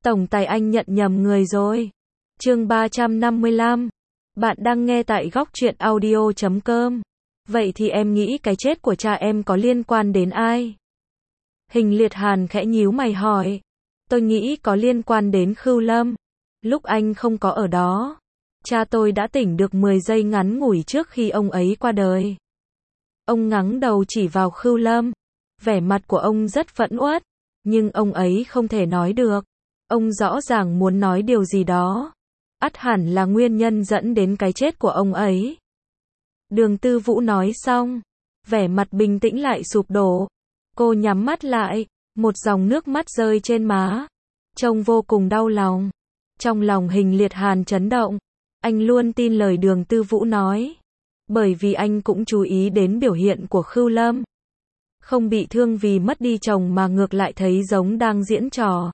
Tổng tài anh nhận nhầm người rồi. Chương 355. Bạn đang nghe tại góc truyện audio.com. Vậy thì em nghĩ cái chết của cha em có liên quan đến ai? Hình Liệt Hàn khẽ nhíu mày hỏi. Tôi nghĩ có liên quan đến Khưu Lâm. Lúc anh không có ở đó, cha tôi đã tỉnh được 10 giây ngắn ngủi trước khi ông ấy qua đời. Ông ngẩng đầu chỉ vào Khưu Lâm. Vẻ mặt của ông rất phẫn uất, nhưng ông ấy không thể nói được. Ông rõ ràng muốn nói điều gì đó. Ắt hẳn là nguyên nhân dẫn đến cái chết của ông ấy. Đường Tư Vũ nói xong, vẻ mặt bình tĩnh lại sụp đổ. Cô nhắm mắt lại, một dòng nước mắt rơi trên má. Trông vô cùng đau lòng. Trong lòng Hình Liệt Hàn chấn động. Anh luôn tin lời Đường Tư Vũ nói. Bởi vì anh cũng chú ý đến biểu hiện của Khưu Lâm. Không bị thương vì mất đi chồng mà ngược lại thấy giống đang diễn trò.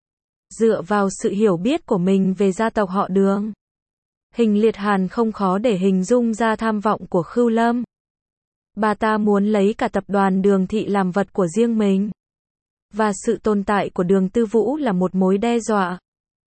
Dựa vào sự hiểu biết của mình về gia tộc họ Đường, Hình Liệt Hàn không khó để hình dung ra tham vọng của Khưu Lâm. Bà ta muốn lấy cả tập đoàn Đường Thị làm vật của riêng mình. Và sự tồn tại của Đường Tư Vũ là một mối đe dọa.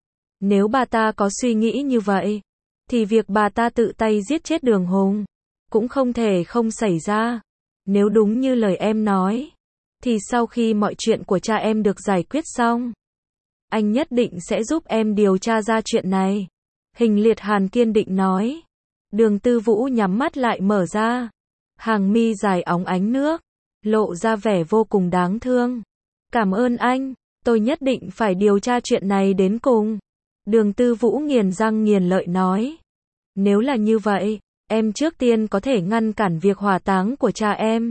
Nếu bà ta có suy nghĩ như vậy, thì việc bà ta tự tay giết chết Đường Hùng cũng không thể không xảy ra. Nếu đúng như lời em nói, thì sau khi mọi chuyện của cha em được giải quyết xong, anh nhất định sẽ giúp em điều tra ra chuyện này. Hình Liệt Hàn kiên định nói. Đường Tư Vũ nhắm mắt lại mở ra. Hàng mi dài óng ánh nước, lộ ra vẻ vô cùng đáng thương. Cảm ơn anh, tôi nhất định phải điều tra chuyện này đến cùng. Đường Tư Vũ nghiền răng nghiền lợi nói. Nếu là như vậy, em trước tiên có thể ngăn cản việc hỏa táng của cha em.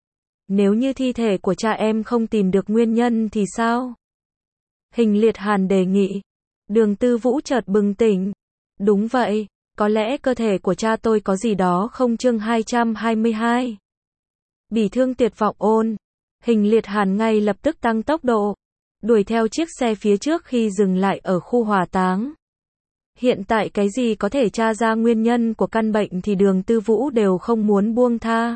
Nếu như thi thể của cha em không tìm được nguyên nhân thì sao? Hình Liệt Hàn đề nghị. Đường Tư Vũ chợt bừng tỉnh. Đúng vậy, có lẽ cơ thể của cha tôi có gì đó không. Chương 222. Bỉ thương tuyệt vọng ôn. Hình Liệt Hàn ngay lập tức tăng tốc độ, đuổi theo chiếc xe phía trước khi dừng lại ở khu hỏa táng. Hiện tại cái gì có thể tra ra nguyên nhân của căn bệnh thì Đường Tư Vũ đều không muốn buông tha.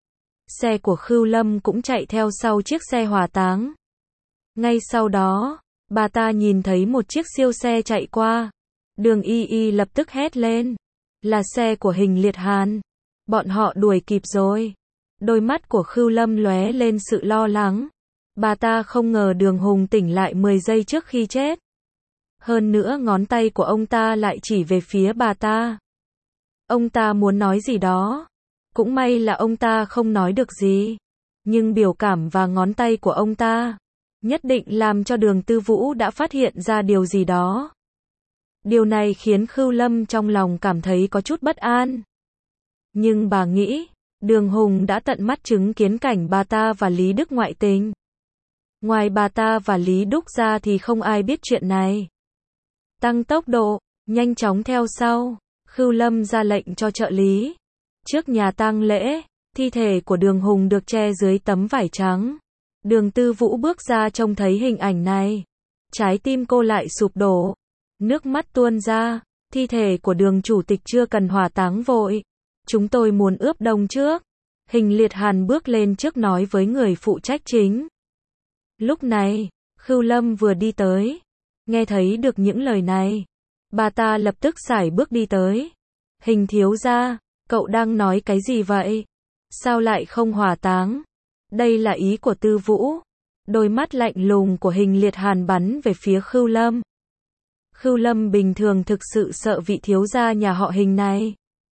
Xe của Khưu Lâm cũng chạy theo sau chiếc xe hỏa táng. Ngay sau đó, bà ta nhìn thấy một chiếc siêu xe chạy qua. Đường Y Y lập tức hét lên. Là xe của Hình Liệt Hàn. Bọn họ đuổi kịp rồi. Đôi mắt của Khưu Lâm lóe lên sự lo lắng. Bà ta không ngờ Đường Hùng tỉnh lại 10 giây trước khi chết. Hơn nữa ngón tay của ông ta lại chỉ về phía bà ta. Ông ta muốn nói gì đó. Cũng may là ông ta không nói được gì. Nhưng biểu cảm và ngón tay của ông ta nhất định làm cho Đường Tư Vũ đã phát hiện ra điều gì đó. Điều này khiến Khưu Lâm trong lòng cảm thấy có chút bất an. Nhưng bà nghĩ, Đường Hùng đã tận mắt chứng kiến cảnh bà ta và Lý Đức ngoại tình. Ngoài bà ta và Lý Đức ra thì không ai biết chuyện này. Tăng tốc độ, nhanh chóng theo sau, Khưu Lâm ra lệnh cho trợ lý. Trước nhà tang lễ, thi thể của Đường Hùng được che dưới tấm vải trắng. Đường Tư Vũ bước ra trông thấy hình ảnh này. Trái tim cô lại sụp đổ. Nước mắt tuôn ra. Thi thể của Đường chủ tịch chưa cần hỏa táng vội. Chúng tôi muốn ướp đông trước. Hình Liệt Hàn bước lên trước nói với người phụ trách chính. Lúc này, Khưu Lâm vừa đi tới. Nghe thấy được những lời này, bà ta lập tức sải bước đi tới. Hình thiếu gia, cậu đang nói cái gì vậy? Sao lại không hỏa táng? Đây là ý của Tư Vũ. Đôi mắt lạnh lùng của Hình Liệt Hàn bắn về phía Khưu Lâm. Khưu Lâm bình thường thực sự sợ vị thiếu gia nhà họ Hình này.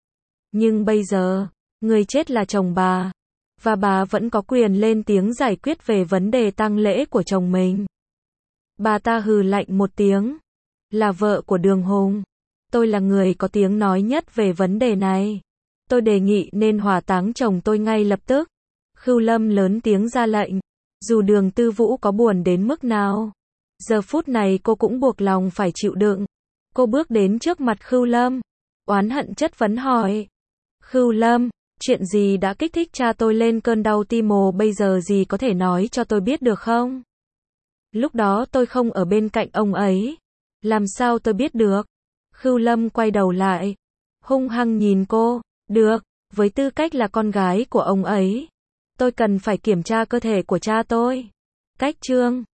Nhưng bây giờ, người chết là chồng bà. Và bà vẫn có quyền lên tiếng giải quyết về vấn đề tang lễ của chồng mình. Bà ta hừ lạnh một tiếng. Là vợ của Đường Hùng. Tôi là người có tiếng nói nhất về vấn đề này. Tôi đề nghị nên hỏa táng chồng tôi ngay lập tức. Khưu Lâm lớn tiếng ra lệnh. Dù Đường Tư Vũ có buồn đến mức nào, giờ phút này cô cũng buộc lòng phải chịu đựng. Cô bước đến trước mặt Khưu Lâm, oán hận chất vấn hỏi. Khưu Lâm, chuyện gì đã kích thích cha tôi lên cơn đau tim mồ bây giờ gì có thể nói cho tôi biết được không? Lúc đó tôi không ở bên cạnh ông ấy. Làm sao tôi biết được? Khưu Lâm quay đầu lại, hung hăng nhìn cô. Được, với tư cách là con gái của ông ấy, tôi cần phải kiểm tra cơ thể của cha tôi. Cách chương